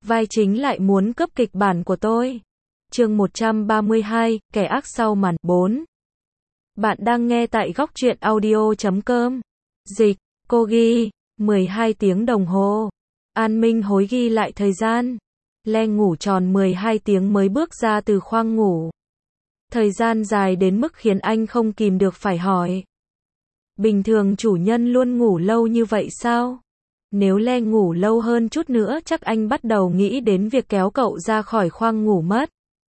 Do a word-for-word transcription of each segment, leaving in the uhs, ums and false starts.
vai chính lại muốn cướp kịch bản của tôi. Chương một trăm ba mươi hai, kẻ ác sau màn, bốn. Bạn đang nghe tại góc truyện audio chấm com. Dịch, cô ghi, mười hai tiếng đồng hồ. An Minh Hối ghi lại thời gian. Le ngủ tròn mười hai tiếng mới bước ra từ khoang ngủ. Thời gian dài đến mức khiến anh không kìm được phải hỏi. Bình thường chủ nhân luôn ngủ lâu như vậy sao? Nếu Le ngủ lâu hơn chút nữa chắc anh bắt đầu nghĩ đến việc kéo cậu ra khỏi khoang ngủ mất.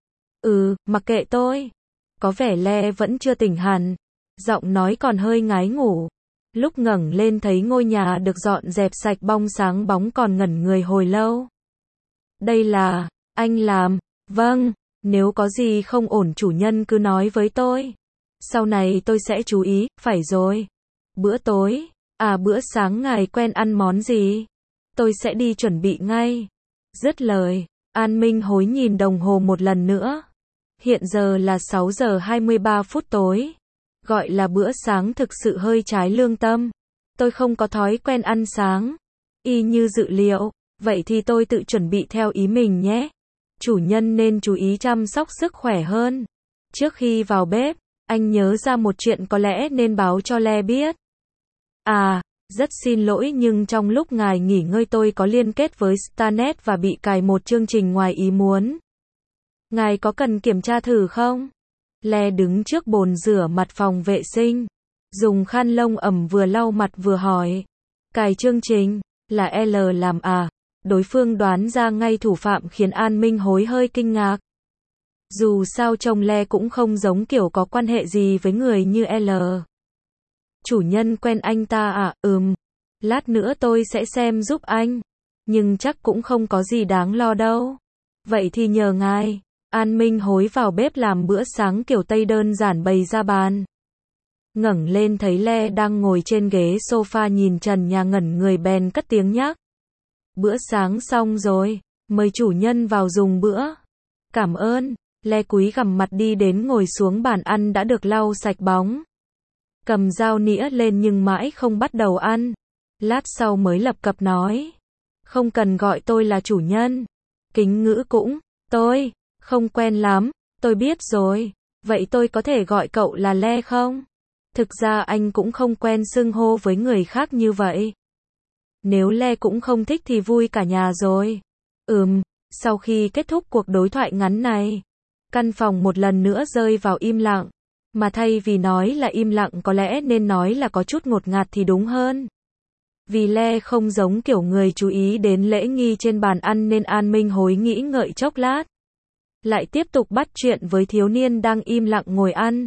Ừ, mặc kệ tôi. Có vẻ Le vẫn chưa tỉnh hẳn. Giọng nói còn hơi ngái ngủ. Lúc ngẩng lên thấy ngôi nhà được dọn dẹp sạch bong sáng bóng còn ngẩn người hồi lâu. Đây là, anh làm, vâng, nếu có gì không ổn chủ nhân cứ nói với tôi. Sau này tôi sẽ chú ý, phải rồi. Bữa tối, à bữa sáng ngài quen ăn món gì? Tôi sẽ đi chuẩn bị ngay. Dứt lời, An Minh Hối nhìn đồng hồ một lần nữa. Hiện giờ là sáu giờ hai mươi ba phút tối. Gọi là bữa sáng thực sự hơi trái lương tâm. Tôi không có thói quen ăn sáng. Y như dự liệu, vậy thì tôi tự chuẩn bị theo ý mình nhé. Chủ nhân nên chú ý chăm sóc sức khỏe hơn. Trước khi vào bếp, anh nhớ ra một chuyện có lẽ nên báo cho Le biết. À, rất xin lỗi nhưng trong lúc ngài nghỉ ngơi tôi có liên kết với Starnet và bị cài một chương trình ngoài ý muốn. Ngài có cần kiểm tra thử không? Le đứng trước bồn rửa mặt phòng vệ sinh. Dùng khăn lông ẩm vừa lau mặt vừa hỏi. Cài chương trình, là L làm à? Đối phương đoán ra ngay thủ phạm khiến An Minh Hối hơi kinh ngạc. Dù sao trông Le cũng không giống kiểu có quan hệ gì với người như L. Chủ nhân quen anh ta à? Ừm. Lát nữa tôi sẽ xem giúp anh. Nhưng chắc cũng không có gì đáng lo đâu. Vậy thì nhờ ngài. An Minh Hối vào bếp làm bữa sáng kiểu Tây đơn giản bày ra bàn. Ngẩng lên thấy Le đang ngồi trên ghế sofa nhìn trần nhà ngẩn người bèn cất tiếng nhắc. Bữa sáng xong rồi, mời chủ nhân vào dùng bữa. Cảm ơn. Le cúi gằm mặt đi đến ngồi xuống bàn ăn đã được lau sạch bóng. Cầm dao nĩa lên nhưng mãi không bắt đầu ăn. Lát sau mới lập cập nói. Không cần gọi tôi là chủ nhân. Kính ngữ cũng, tôi, không quen lắm, tôi biết rồi. Vậy tôi có thể gọi cậu là Le không? Thực ra anh cũng không quen xưng hô với người khác như vậy. Nếu Le cũng không thích thì vui cả nhà rồi. Ừm, sau khi kết thúc cuộc đối thoại ngắn này, căn phòng một lần nữa rơi vào im lặng. Mà thay vì nói là im lặng có lẽ nên nói là có chút ngột ngạt thì đúng hơn. Vì Le không giống kiểu người chú ý đến lễ nghi trên bàn ăn nên An Minh Hối nghĩ ngợi chốc lát. Lại tiếp tục bắt chuyện với thiếu niên đang im lặng ngồi ăn.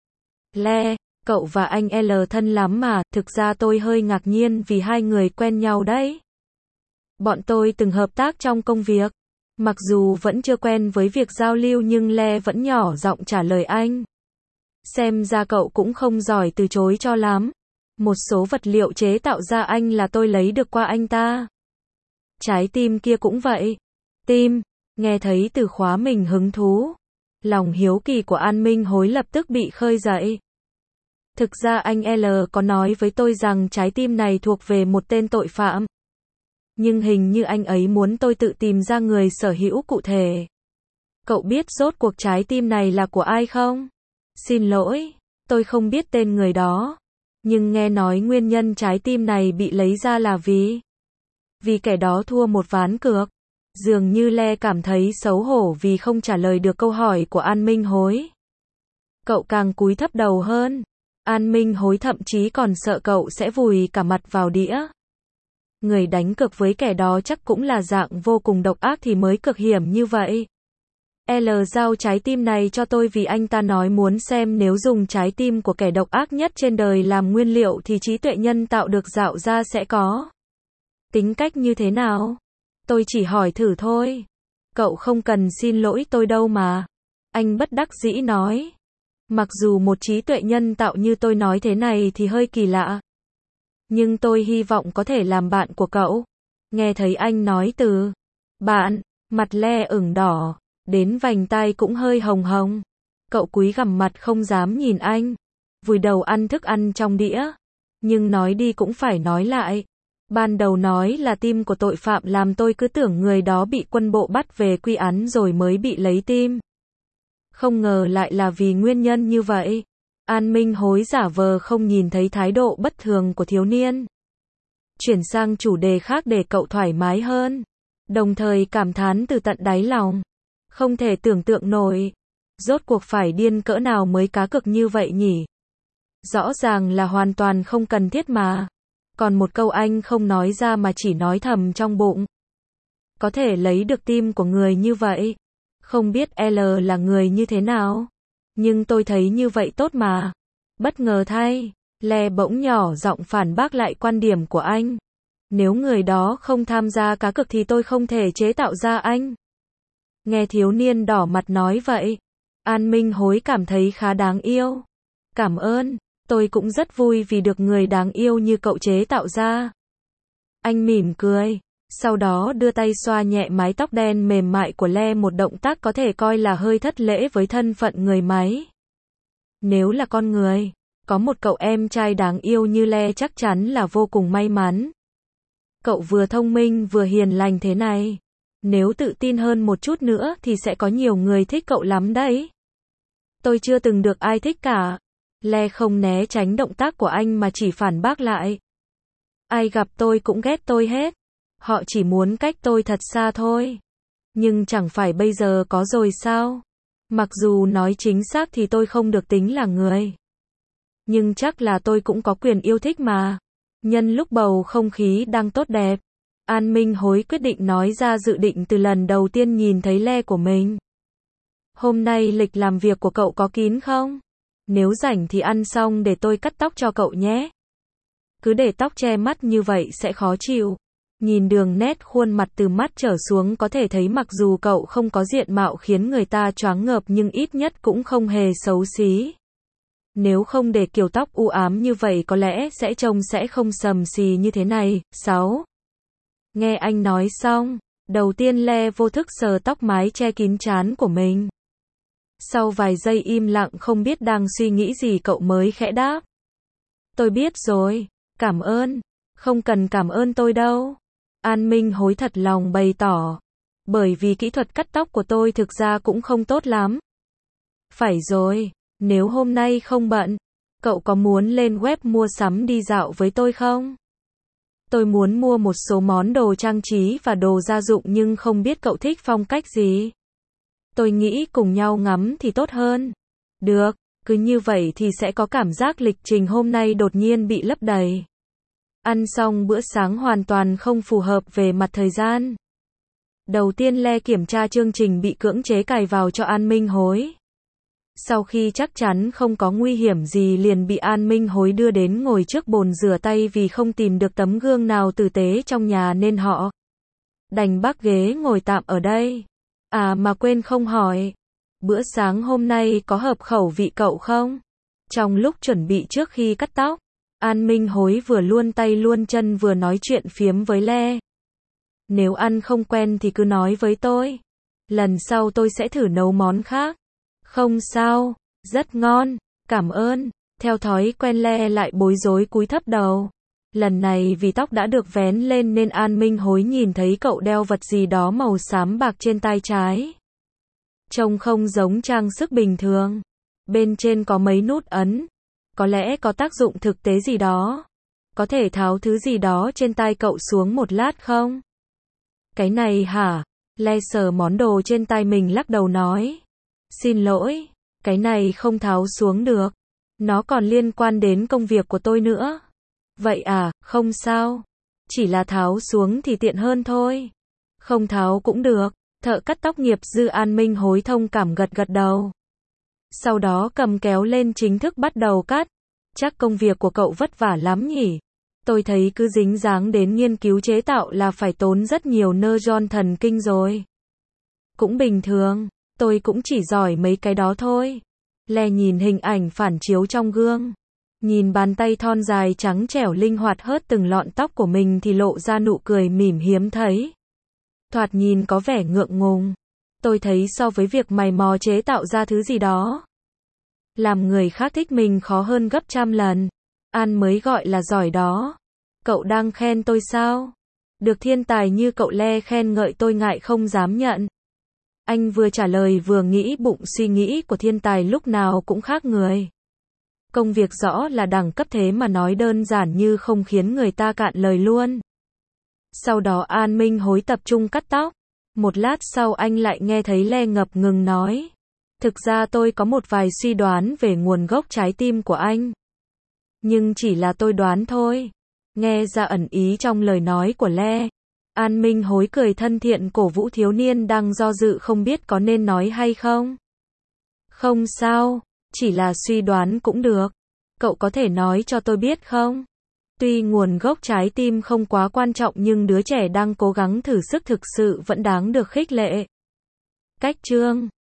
Le, cậu và anh L thân lắm mà, thực ra tôi hơi ngạc nhiên vì hai người quen nhau đấy. Bọn tôi từng hợp tác trong công việc. Mặc dù vẫn chưa quen với việc giao lưu nhưng Le vẫn nhỏ giọng trả lời anh. Xem ra cậu cũng không giỏi từ chối cho lắm. Một số vật liệu chế tạo ra anh là tôi lấy được qua anh ta. Trái tim kia cũng vậy. Tim, nghe thấy từ khóa mình hứng thú. Lòng hiếu kỳ của An Minh Hối lập tức bị khơi dậy. Thực ra anh L có nói với tôi rằng trái tim này thuộc về một tên tội phạm. Nhưng hình như anh ấy muốn tôi tự tìm ra người sở hữu cụ thể. Cậu biết rốt cuộc trái tim này là của ai không? Xin lỗi, tôi không biết tên người đó. Nhưng nghe nói nguyên nhân trái tim này bị lấy ra là vì... Vì kẻ đó thua một ván cược. Dường như Le cảm thấy xấu hổ vì không trả lời được câu hỏi của An Minh Hối. Cậu càng cúi thấp đầu hơn. An Minh Hối thậm chí còn sợ cậu sẽ vùi cả mặt vào đĩa. Người đánh cược với kẻ đó chắc cũng là dạng vô cùng độc ác thì mới cực hiểm như vậy. L giao trái tim này cho tôi vì anh ta nói muốn xem nếu dùng trái tim của kẻ độc ác nhất trên đời làm nguyên liệu thì trí tuệ nhân tạo được tạo ra sẽ có tính cách như thế nào. Tôi chỉ hỏi thử thôi. Cậu không cần xin lỗi tôi đâu mà. Anh bất đắc dĩ nói. Mặc dù một trí tuệ nhân tạo như tôi nói thế này thì hơi kỳ lạ. Nhưng tôi hy vọng có thể làm bạn của cậu. Nghe thấy anh nói từ bạn, mặt Le ửng đỏ, đến vành tai cũng hơi hồng hồng. Cậu cúi gằm mặt không dám nhìn anh. Vùi đầu ăn thức ăn trong đĩa. Nhưng nói đi cũng phải nói lại. Ban đầu nói là tim của tội phạm làm tôi cứ tưởng người đó bị quân bộ bắt về quy án rồi mới bị lấy tim. Không ngờ lại là vì nguyên nhân như vậy. An Minh Hối giả vờ không nhìn thấy thái độ bất thường của thiếu niên. Chuyển sang chủ đề khác để cậu thoải mái hơn. Đồng thời cảm thán từ tận đáy lòng. Không thể tưởng tượng nổi. Rốt cuộc phải điên cỡ nào mới cá cược như vậy nhỉ? Rõ ràng là hoàn toàn không cần thiết mà. Còn một câu anh không nói ra mà chỉ nói thầm trong bụng. Có thể lấy được tim của người như vậy. Không biết L là người như thế nào. Nhưng tôi thấy như vậy tốt mà. Bất ngờ thay, Le bỗng nhỏ giọng phản bác lại quan điểm của anh. Nếu người đó không tham gia cá cược thì tôi không thể chế tạo ra anh. Nghe thiếu niên đỏ mặt nói vậy, An Minh Hối cảm thấy khá đáng yêu. Cảm ơn, tôi cũng rất vui vì được người đáng yêu như cậu chế tạo ra. Anh mỉm cười, sau đó đưa tay xoa nhẹ mái tóc đen mềm mại của Le, một động tác có thể coi là hơi thất lễ với thân phận người máy. Nếu là con người, có một cậu em trai đáng yêu như Le chắc chắn là vô cùng may mắn. Cậu vừa thông minh vừa hiền lành thế này. Nếu tự tin hơn một chút nữa thì sẽ có nhiều người thích cậu lắm đấy. Tôi chưa từng được ai thích cả. Le không né tránh động tác của anh mà chỉ phản bác lại. Ai gặp tôi cũng ghét tôi hết. Họ chỉ muốn cách tôi thật xa thôi. Nhưng chẳng phải bây giờ có rồi sao? Mặc dù nói chính xác thì tôi không được tính là người. Nhưng chắc là tôi cũng có quyền yêu thích mà. Nhân lúc bầu không khí đang tốt đẹp, An Minh Hối quyết định nói ra dự định từ lần đầu tiên nhìn thấy Le của mình. Hôm nay lịch làm việc của cậu có kín không? Nếu rảnh thì ăn xong để tôi cắt tóc cho cậu nhé. Cứ để tóc che mắt như vậy sẽ khó chịu. Nhìn đường nét khuôn mặt từ mắt trở xuống có thể thấy mặc dù cậu không có diện mạo khiến người ta choáng ngợp nhưng ít nhất cũng không hề xấu xí. Nếu không để kiểu tóc u ám như vậy có lẽ sẽ trông sẽ không sầm xì như thế này. sáu. Nghe anh nói xong, đầu tiên Le vô thức sờ tóc mái che kín trán của mình. Sau vài giây im lặng không biết đang suy nghĩ gì cậu mới khẽ đáp. Tôi biết rồi, cảm ơn. Không cần cảm ơn tôi đâu. An Minh Hối thật lòng bày tỏ. Bởi vì kỹ thuật cắt tóc của tôi thực ra cũng không tốt lắm. Phải rồi, nếu hôm nay không bận, cậu có muốn lên web mua sắm đi dạo với tôi không? Tôi muốn mua một số món đồ trang trí và đồ gia dụng nhưng không biết cậu thích phong cách gì. Tôi nghĩ cùng nhau ngắm thì tốt hơn. Được, cứ như vậy thì sẽ có cảm giác lịch trình hôm nay đột nhiên bị lấp đầy. Ăn xong bữa sáng hoàn toàn không phù hợp về mặt thời gian. Đầu tiên Le kiểm tra chương trình bị cưỡng chế cài vào cho An Minh Hối. Sau khi chắc chắn không có nguy hiểm gì liền bị An Minh Hối đưa đến ngồi trước bồn rửa tay vì không tìm được tấm gương nào tử tế trong nhà nên họ đành bắc ghế ngồi tạm ở đây. À mà quên không hỏi, bữa sáng hôm nay có hợp khẩu vị cậu không? Trong lúc chuẩn bị trước khi cắt tóc, An Minh Hối vừa luôn tay luôn chân vừa nói chuyện phiếm với Le. Nếu ăn không quen thì cứ nói với tôi. Lần sau tôi sẽ thử nấu món khác. Không sao, rất ngon, cảm ơn. Theo thói quen Le lại bối rối cúi thấp đầu. Lần này vì tóc đã được vén lên nên An Minh Hối nhìn thấy cậu đeo vật gì đó màu xám bạc trên tay trái. Trông không giống trang sức bình thường. Bên trên có mấy nút ấn. Có lẽ có tác dụng thực tế gì đó. Có thể tháo thứ gì đó trên tay cậu xuống một lát không? Cái này hả? Le sờ món đồ trên tay mình lắc đầu nói. Xin lỗi, cái này không tháo xuống được. Nó còn liên quan đến công việc của tôi nữa. Vậy à, không sao. Chỉ là tháo xuống thì tiện hơn thôi. Không tháo cũng được. Thợ cắt tóc nghiệp dư An Minh Hối thông cảm gật gật đầu. Sau đó cầm kéo lên chính thức bắt đầu cắt. Chắc công việc của cậu vất vả lắm nhỉ? Tôi thấy cứ dính dáng đến nghiên cứu chế tạo là phải tốn rất nhiều neuron thần kinh rồi. Cũng bình thường, tôi cũng chỉ giỏi mấy cái đó thôi. Le nhìn hình ảnh phản chiếu trong gương. Nhìn bàn tay thon dài trắng trẻo linh hoạt hớt từng lọn tóc của mình thì lộ ra nụ cười mỉm hiếm thấy. Thoạt nhìn có vẻ ngượng ngùng. Tôi thấy so với việc mày mò chế tạo ra thứ gì đó, làm người khác thích mình khó hơn gấp trăm lần. An mới gọi là giỏi đó. Cậu đang khen tôi sao? Được thiên tài như cậu Le khen ngợi tôi ngại không dám nhận. Anh vừa trả lời vừa nghĩ bụng suy nghĩ của thiên tài lúc nào cũng khác người. Công việc rõ là đẳng cấp thế mà nói đơn giản như không khiến người ta cạn lời luôn. Sau đó An Minh Hối tập trung cắt tóc. Một lát sau anh lại nghe thấy Le ngập ngừng nói. Thực ra tôi có một vài suy đoán về nguồn gốc trái tim của anh. Nhưng chỉ là tôi đoán thôi. Nghe ra ẩn ý trong lời nói của Le. An Minh Hối cười thân thiện cổ vũ thiếu niên đang do dự không biết có nên nói hay không. Không sao, chỉ là suy đoán cũng được. Cậu có thể nói cho tôi biết không? Tuy nguồn gốc trái tim không quá quan trọng nhưng đứa trẻ đang cố gắng thử sức thực sự vẫn đáng được khích lệ. Cách chương